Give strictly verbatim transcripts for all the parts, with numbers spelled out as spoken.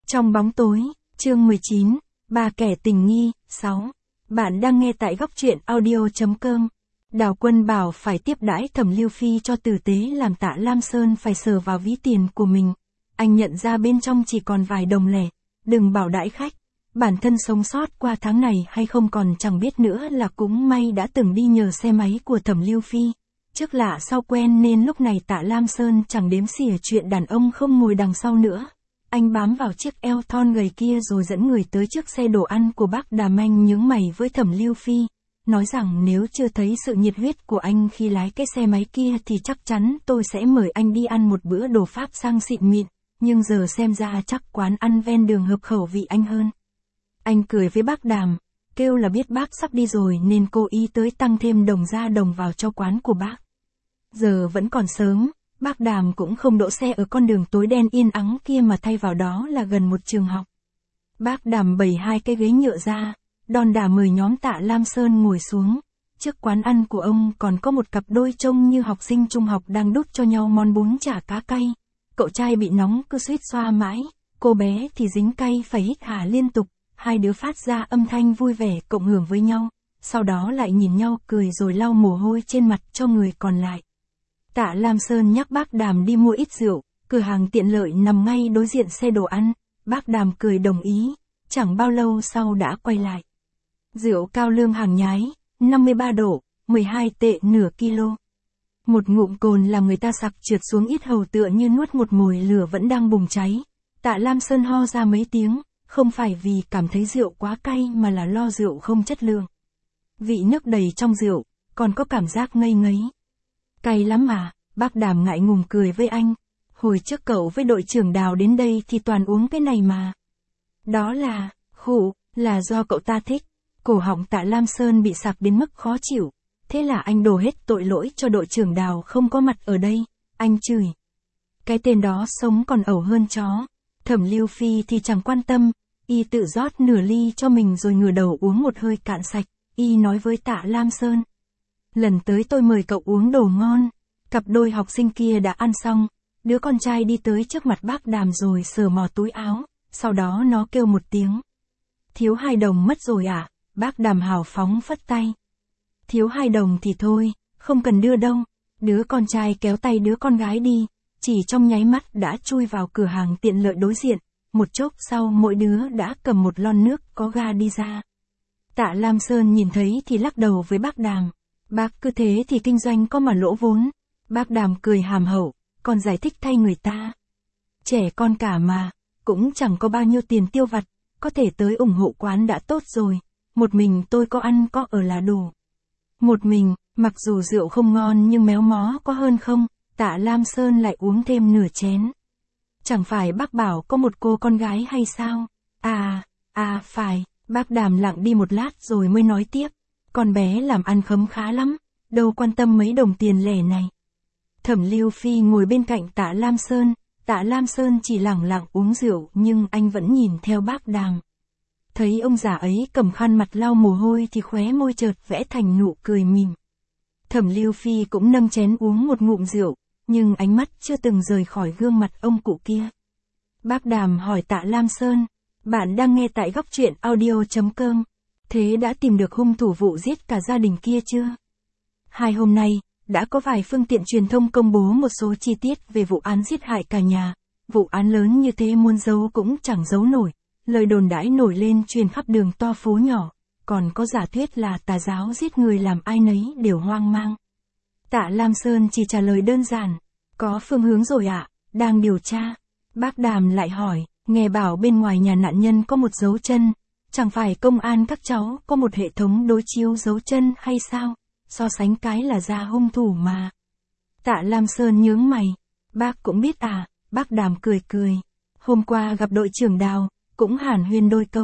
Trong bóng tối, chương mười chín, ba kẻ tình nghi, sáu. Bạn đang nghe tại góc truyện audio.com. Đào Quân bảo phải tiếp đãi Thẩm Lưu Phi cho tử tế làm Tạ Lam Sơn phải sờ vào ví tiền của mình. Anh nhận ra bên trong chỉ còn vài đồng lẻ, đừng bảo đãi khách. Bản thân sống sót qua tháng này hay không còn chẳng biết nữa là cũng may đã từng đi nhờ xe máy của Thẩm Lưu Phi. Trước lạ sau quen nên lúc này Tạ Lam Sơn chẳng đếm xỉa chuyện đàn ông không ngồi đằng sau nữa. Anh bám vào chiếc eo thon gầy kia rồi dẫn người tới trước xe đồ ăn của bác Đàm. Anh nhướng mày với Thẩm Lưu Phi, nói rằng nếu chưa thấy sự nhiệt huyết của anh khi lái cái xe máy kia thì chắc chắn tôi sẽ mời anh đi ăn một bữa đồ Pháp sang xịn mịn, nhưng giờ xem ra chắc quán ăn ven đường hợp khẩu vị anh hơn. Anh cười với bác Đàm, kêu là biết bác sắp đi rồi nên cố ý tới tăng thêm đồng ra đồng vào cho quán của bác. Giờ vẫn còn sớm. Bác Đàm cũng không đỗ xe ở con đường tối đen yên ắng kia mà thay vào đó là gần một trường học. Bác Đàm bày hai cái ghế nhựa ra, đon đả mời nhóm Tạ Lam Sơn ngồi xuống. Trước quán ăn của ông còn có một cặp đôi trông như học sinh trung học đang đút cho nhau món bún chả cá cay. Cậu trai bị nóng cứ suýt xoa mãi, cô bé thì dính cay phải hít hà liên tục. Hai đứa phát ra âm thanh vui vẻ cộng hưởng với nhau, sau đó lại nhìn nhau cười rồi lau mồ hôi trên mặt cho người còn lại. Tạ Lam Sơn nhắc bác Đàm đi mua ít rượu, cửa hàng tiện lợi nằm ngay đối diện xe đồ ăn. Bác Đàm cười đồng ý, chẳng bao lâu sau đã quay lại. Rượu cao lương hàng nhái, năm mươi ba độ, mười hai tệ nửa kilo. Một ngụm cồn làm người ta sặc trượt xuống yết hầu tựa như nuốt một mồi lửa vẫn đang bùng cháy. Tạ Lam Sơn ho ra mấy tiếng, không phải vì cảm thấy rượu quá cay mà là lo rượu không chất lượng. Vị nước đầy trong rượu, còn có cảm giác ngây ngấy. Cay lắm à, bác Đàm ngại ngùng cười với anh. Hồi trước cậu với đội trưởng Đào đến đây thì toàn uống cái này mà. Đó là, khụ, là do cậu ta thích. Cổ họng Tạ Lam Sơn bị sặc đến mức khó chịu. Thế là anh đổ hết tội lỗi cho đội trưởng Đào không có mặt ở đây. Anh chửi. Cái tên đó sống còn ẩu hơn chó. Thẩm Lưu Phi thì chẳng quan tâm. Y tự rót nửa ly cho mình rồi ngửa đầu uống một hơi cạn sạch. Y nói với Tạ Lam Sơn. Lần tới tôi mời cậu uống đồ ngon. Cặp đôi học sinh kia đã ăn xong. Đứa con trai đi tới trước mặt bác Đàm rồi sờ mò túi áo. Sau đó nó kêu một tiếng. Thiếu hai đồng mất rồi à? Bác Đàm hào phóng phất tay. Thiếu hai đồng thì thôi, không cần đưa đâu. Đứa con trai kéo tay đứa con gái đi. Chỉ trong nháy mắt đã chui vào cửa hàng tiện lợi đối diện. Một chốc sau mỗi đứa đã cầm một lon nước có ga đi ra. Tạ Lam Sơn nhìn thấy thì lắc đầu với bác Đàm. Bác cứ thế thì kinh doanh có mà lỗ vốn. Bác Đàm cười hàm hậu, còn giải thích thay người ta. Trẻ con cả mà, cũng chẳng có bao nhiêu tiền tiêu vặt, có thể tới ủng hộ quán đã tốt rồi. Một mình tôi có ăn có ở là đủ. Một mình, mặc dù rượu không ngon nhưng méo mó có hơn không, Tạ Lam Sơn lại uống thêm nửa chén. Chẳng phải bác bảo có một cô con gái hay sao? À, à phải, bác Đàm lặng đi một lát rồi mới nói tiếp. Con bé làm ăn khấm khá lắm, đâu quan tâm mấy đồng tiền lẻ này. Thẩm Lưu Phi ngồi bên cạnh Tạ Lam Sơn, Tạ Lam Sơn chỉ lẳng lặng uống rượu nhưng anh vẫn nhìn theo bác Đàm. Thấy ông già ấy cầm khăn mặt lau mồ hôi thì khóe môi chợt vẽ thành nụ cười mỉm. Thẩm Lưu Phi cũng nâng chén uống một ngụm rượu, nhưng ánh mắt chưa từng rời khỏi gương mặt ông cụ kia. Bác Đàm hỏi Tạ Lam Sơn, bạn đang nghe tại góc truyện audio.com. Thế đã tìm được hung thủ vụ giết cả gia đình kia chưa? Hai hôm nay, đã có vài phương tiện truyền thông công bố một số chi tiết về vụ án giết hại cả nhà. Vụ án lớn như thế muốn giấu cũng chẳng giấu nổi. Lời đồn đãi nổi lên truyền khắp đường to phố nhỏ. Còn có giả thuyết là tà giáo giết người làm ai nấy đều hoang mang. Tạ Lam Sơn chỉ trả lời đơn giản. Có phương hướng rồi ạ, đang điều tra. Bác Đàm lại hỏi, nghe bảo bên ngoài nhà nạn nhân có một dấu chân. Chẳng phải công an các cháu có một hệ thống đối chiếu dấu chân hay sao? So sánh cái là ra hung thủ mà. Tạ Lam Sơn nhướng mày. Bác cũng biết à, bác Đàm cười cười. Hôm qua gặp đội trưởng Đào, cũng hàn huyên đôi câu.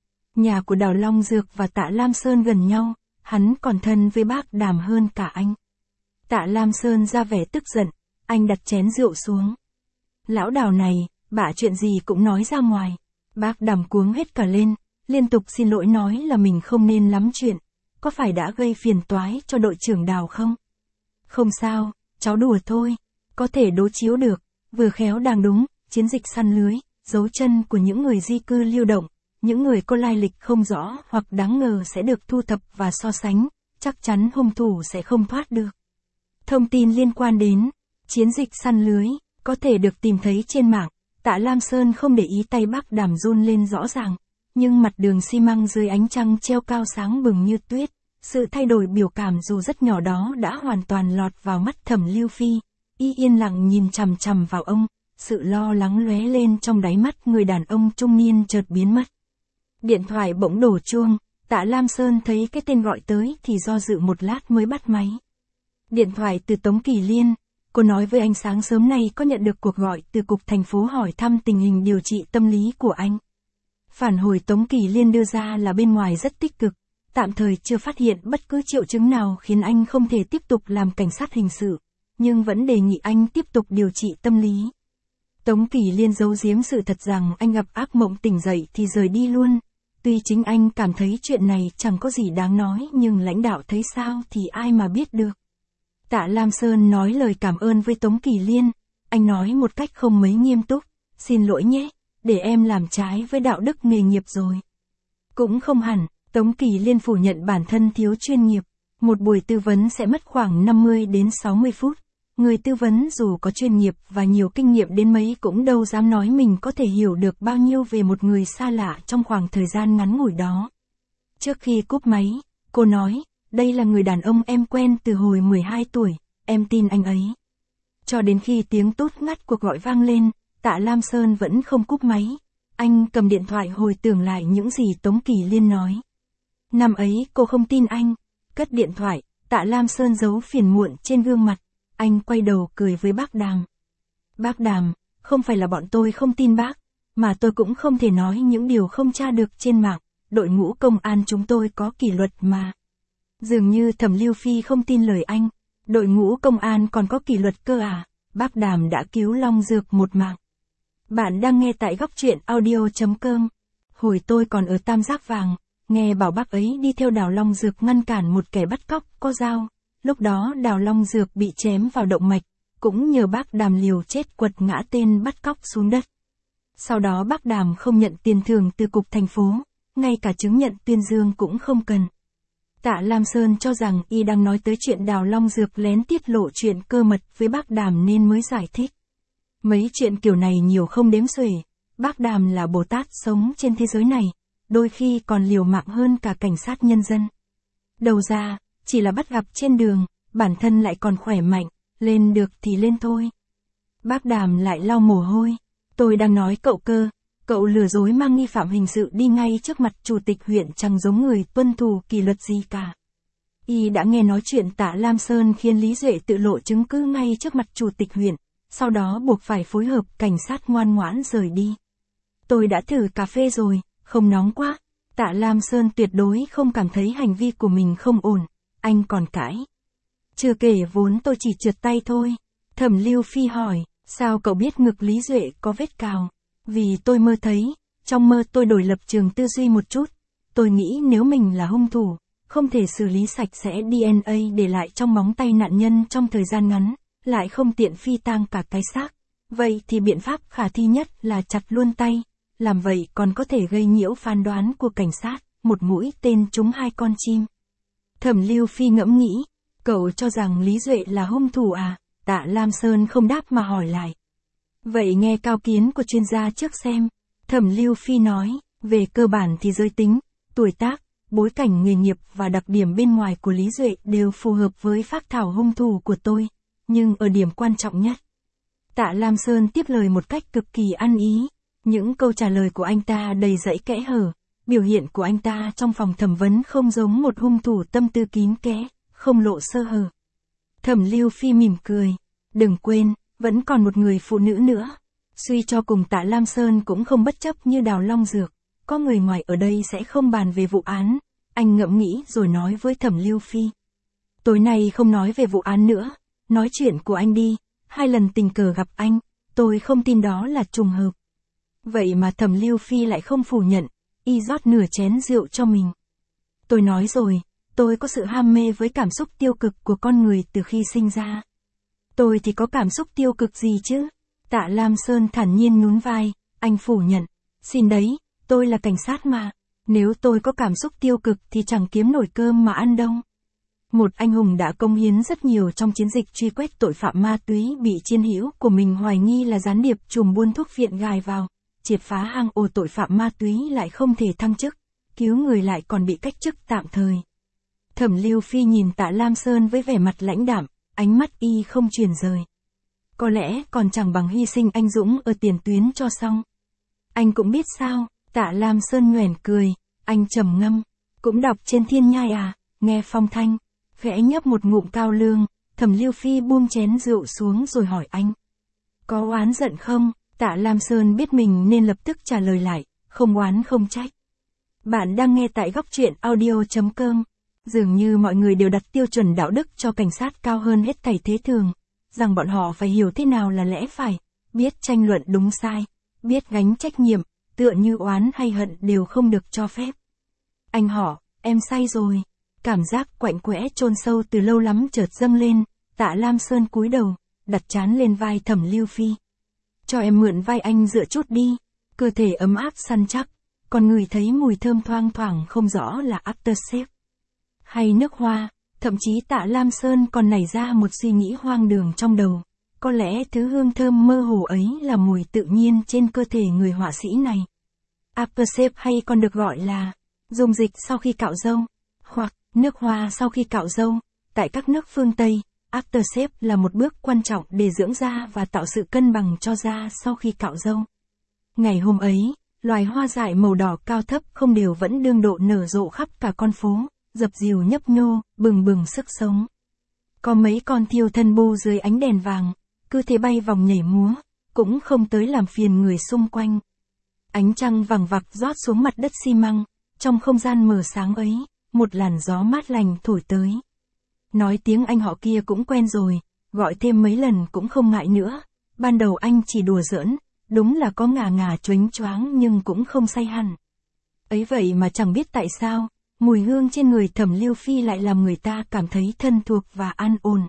Nhà của Đào Long Dược và Tạ Lam Sơn gần nhau, hắn còn thân với bác Đàm hơn cả anh. Tạ Lam Sơn ra vẻ tức giận, anh đặt chén rượu xuống. Lão Đào này, bả chuyện gì cũng nói ra ngoài. Bác Đàm cuống hết cả lên, liên tục xin lỗi nói là mình không nên lắm chuyện. Có phải đã gây phiền toái cho đội trưởng Đào không? Không sao, cháu đùa thôi, có thể đối chiếu được, vừa khéo đang đúng, chiến dịch săn lưới, dấu chân của những người di cư lưu động, những người có lai lịch không rõ hoặc đáng ngờ sẽ được thu thập và so sánh, chắc chắn hung thủ sẽ không thoát được. Thông tin liên quan đến chiến dịch săn lưới, có thể được tìm thấy trên mạng. Tạ Lam Sơn không để ý tay bác Đàm run lên rõ ràng, nhưng mặt đường xi măng dưới ánh trăng treo cao sáng bừng như tuyết, sự thay đổi biểu cảm dù rất nhỏ đó đã hoàn toàn lọt vào mắt Thẩm Lưu Phi, y yên lặng nhìn chằm chằm vào ông, sự lo lắng lóe lên trong đáy mắt người đàn ông trung niên chợt biến mất. Điện thoại bỗng đổ chuông, Tạ Lam Sơn thấy cái tên gọi tới thì do dự một lát mới bắt máy. Điện thoại từ Tống Kỳ Liên. Cô nói với anh sáng sớm nay có nhận được cuộc gọi từ cục thành phố hỏi thăm tình hình điều trị tâm lý của anh. Phản hồi Tống Kỳ Liên đưa ra là bên ngoài rất tích cực, tạm thời chưa phát hiện bất cứ triệu chứng nào khiến anh không thể tiếp tục làm cảnh sát hình sự, nhưng vẫn đề nghị anh tiếp tục điều trị tâm lý. Tống Kỳ Liên giấu giếm sự thật rằng anh gặp ác mộng tỉnh dậy thì rời đi luôn. Tuy chính anh cảm thấy chuyện này chẳng có gì đáng nói nhưng lãnh đạo thấy sao thì ai mà biết được. Tạ Lam Sơn nói lời cảm ơn với Tống Kỳ Liên, anh nói một cách không mấy nghiêm túc, xin lỗi nhé, để em làm trái với đạo đức nghề nghiệp rồi. Cũng không hẳn, Tống Kỳ Liên phủ nhận bản thân thiếu chuyên nghiệp, một buổi tư vấn sẽ mất khoảng năm mươi đến sáu mươi phút, người tư vấn dù có chuyên nghiệp và nhiều kinh nghiệm đến mấy cũng đâu dám nói mình có thể hiểu được bao nhiêu về một người xa lạ trong khoảng thời gian ngắn ngủi đó. Trước khi cúp máy, cô nói, đây là người đàn ông em quen từ hồi mười hai tuổi, em tin anh ấy. Cho đến khi tiếng tút ngắt cuộc gọi vang lên, Tạ Lam Sơn vẫn không cúp máy. Anh cầm điện thoại hồi tưởng lại những gì Tống Kỳ Liên nói. Năm ấy cô không tin anh. Cất điện thoại, Tạ Lam Sơn giấu phiền muộn trên gương mặt. Anh quay đầu cười với bác Đàm. Bác Đàm, không phải là bọn tôi không tin bác, mà tôi cũng không thể nói những điều không tra được trên mạng. Đội ngũ công an chúng tôi có kỷ luật mà. Dường như Thẩm Lưu Phi không tin lời anh, đội ngũ công an còn có kỷ luật cơ à, bác Đàm đã cứu Long Dược một mạng. Bạn đang nghe tại góc truyện audio chấm com. Hồi tôi còn ở Tam Giác Vàng, nghe bảo bác ấy đi theo Đào Long Dược ngăn cản một kẻ bắt cóc có dao, lúc đó Đào Long Dược bị chém vào động mạch, cũng nhờ bác Đàm liều chết quật ngã tên bắt cóc xuống đất. Sau đó bác Đàm không nhận tiền thưởng từ cục thành phố, ngay cả chứng nhận tuyên dương cũng không cần. Tạ Lam Sơn cho rằng y đang nói tới chuyện Đào Long Dược lén tiết lộ chuyện cơ mật với bác Đàm nên mới giải thích. Mấy chuyện kiểu này nhiều không đếm xuể, bác Đàm là Bồ Tát sống trên thế giới này, đôi khi còn liều mạng hơn cả cảnh sát nhân dân. Đầu ra, chỉ là bắt gặp trên đường, bản thân lại còn khỏe mạnh, lên được thì lên thôi. Bác Đàm lại lau mồ hôi, tôi đang nói cậu cơ. Cậu lừa dối mang nghi phạm hình sự đi ngay trước mặt chủ tịch huyện chẳng giống người tuân thủ kỷ luật gì cả. Y đã nghe nói chuyện Tạ Lam Sơn khiến Lý Duệ tự lộ chứng cứ ngay trước mặt chủ tịch huyện, sau đó buộc phải phối hợp cảnh sát ngoan ngoãn rời đi. Tôi đã thử cà phê rồi, không nóng quá. Tạ Lam Sơn tuyệt đối không cảm thấy hành vi của mình không ổn, anh còn cãi. Chưa kể vốn tôi chỉ trượt tay thôi. Thẩm Lưu Phi hỏi, sao cậu biết ngực Lý Duệ có vết cào? Vì tôi mơ thấy, trong mơ tôi đổi lập trường tư duy một chút. Tôi nghĩ nếu mình là hung thủ, không thể xử lý sạch sẽ đê en a để lại trong móng tay nạn nhân trong thời gian ngắn, lại không tiện phi tang cả cái xác. Vậy thì biện pháp khả thi nhất là chặt luôn tay. Làm vậy còn có thể gây nhiễu phán đoán của cảnh sát, một mũi tên trúng hai con chim. Thẩm Lưu Phi ngẫm nghĩ, cậu cho rằng Lý Duệ là hung thủ à? Tạ Lam Sơn không đáp mà hỏi lại. Vậy nghe cao kiến của chuyên gia trước xem. Thẩm Lưu Phi nói, về cơ bản thì giới tính, tuổi tác, bối cảnh nghề nghiệp và đặc điểm bên ngoài của Lý Duệ đều phù hợp với phác thảo hung thủ của tôi, nhưng ở điểm quan trọng nhất. Tạ Lam Sơn tiếp lời một cách cực kỳ ăn ý, những câu trả lời của anh ta đầy dãy kẽ hở, biểu hiện của anh ta trong phòng thẩm vấn không giống một hung thủ tâm tư kín kẽ, không lộ sơ hở. Thẩm Lưu Phi mỉm cười, đừng quên, vẫn còn một người phụ nữ nữa. Suy cho cùng Tạ Lam Sơn cũng không bất chấp như Đào Long Dược, có người ngoài ở đây sẽ không bàn về vụ án. Anh ngẫm nghĩ rồi nói với Thẩm Lưu Phi. Tối nay không nói về vụ án nữa, nói chuyện của anh đi, hai lần tình cờ gặp anh, tôi không tin đó là trùng hợp. Vậy mà Thẩm Lưu Phi lại không phủ nhận, y rót nửa chén rượu cho mình. Tôi nói rồi, tôi có sự ham mê với cảm xúc tiêu cực của con người từ khi sinh ra. Tôi thì có cảm xúc tiêu cực gì chứ? Tạ Lam Sơn thản nhiên nhún vai, Anh phủ nhận. Xin đấy, tôi là cảnh sát mà. Nếu tôi có cảm xúc tiêu cực thì chẳng kiếm nổi cơm mà ăn đâu. Một anh hùng đã cống hiến rất nhiều trong chiến dịch truy quét tội phạm ma túy bị chiến hữu của mình hoài nghi là gián điệp trùm buôn thuốc viện gài vào, triệt phá hang ổ tội phạm ma túy lại không thể thăng chức, cứu người lại còn bị cách chức tạm thời. Thẩm Lưu Phi nhìn Tạ Lam Sơn với vẻ mặt lãnh đạm, ánh mắt y không chuyển rời. Có lẽ còn chẳng bằng hy sinh anh dũng ở tiền tuyến cho xong. Anh cũng biết sao, Tạ Lam Sơn nhoẻn cười, anh trầm ngâm, cũng đọc trên thiên nhai à, nghe phong thanh, khẽ nhấp một ngụm cao lương, Thẩm Lưu Phi buông chén rượu xuống rồi hỏi anh. Có oán giận không? Tạ Lam Sơn biết mình nên lập tức trả lời lại, không oán không trách. Bạn đang nghe tại góc truyện audio chấm com. Dường như mọi người đều đặt tiêu chuẩn đạo đức cho cảnh sát cao hơn hết thảy thế thường, rằng bọn họ phải hiểu thế nào là lẽ phải, biết tranh luận đúng sai, biết gánh trách nhiệm, tựa như oán hay hận đều không được cho phép. Anh họ, em say rồi. Cảm giác quạnh quẽ chôn sâu từ lâu lắm chợt dâng lên, Tạ Lam Sơn cúi đầu, đặt trán lên vai Thẩm Lưu Phi. Cho em mượn vai anh dựa chút đi, cơ thể ấm áp săn chắc, còn người thấy mùi thơm thoang thoảng không rõ là aftershave hay nước hoa, thậm chí Tạ Lam Sơn còn nảy ra một suy nghĩ hoang đường trong đầu. Có lẽ thứ hương thơm mơ hồ ấy là mùi tự nhiên trên cơ thể người họa sĩ này. Aftershave hay còn được gọi là dung dịch sau khi cạo râu, hoặc nước hoa sau khi cạo râu. Tại các nước phương Tây, aftershave là một bước quan trọng để dưỡng da và tạo sự cân bằng cho da sau khi cạo râu. Ngày hôm ấy, loài hoa dại màu đỏ cao thấp không đều vẫn đương độ nở rộ khắp cả con phố, dập dìu nhấp nhô, bừng bừng sức sống. Có mấy con thiêu thân bu dưới ánh đèn vàng, cứ thế bay vòng nhảy múa, cũng không tới làm phiền người xung quanh. Ánh trăng vằng vặc rót xuống mặt đất xi măng, trong không gian mờ sáng ấy, một làn gió mát lành thổi tới. Nói tiếng anh họ kia cũng quen rồi, gọi thêm mấy lần cũng không ngại nữa. Ban đầu anh chỉ đùa giỡn, đúng là có ngà ngà choáng choáng nhưng cũng không say hẳn. Ấy vậy mà chẳng biết tại sao, mùi hương trên người Thẩm Lưu Phi lại làm người ta cảm thấy thân thuộc và an ổn.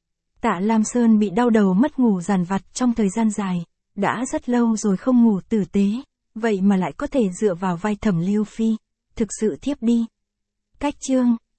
Tạ Lam Sơn bị đau đầu mất ngủ dằn vặt trong thời gian dài, đã rất lâu rồi không ngủ tử tế, vậy mà lại có thể dựa vào vai Thẩm Lưu Phi, thực sự thiếp đi. Cách chương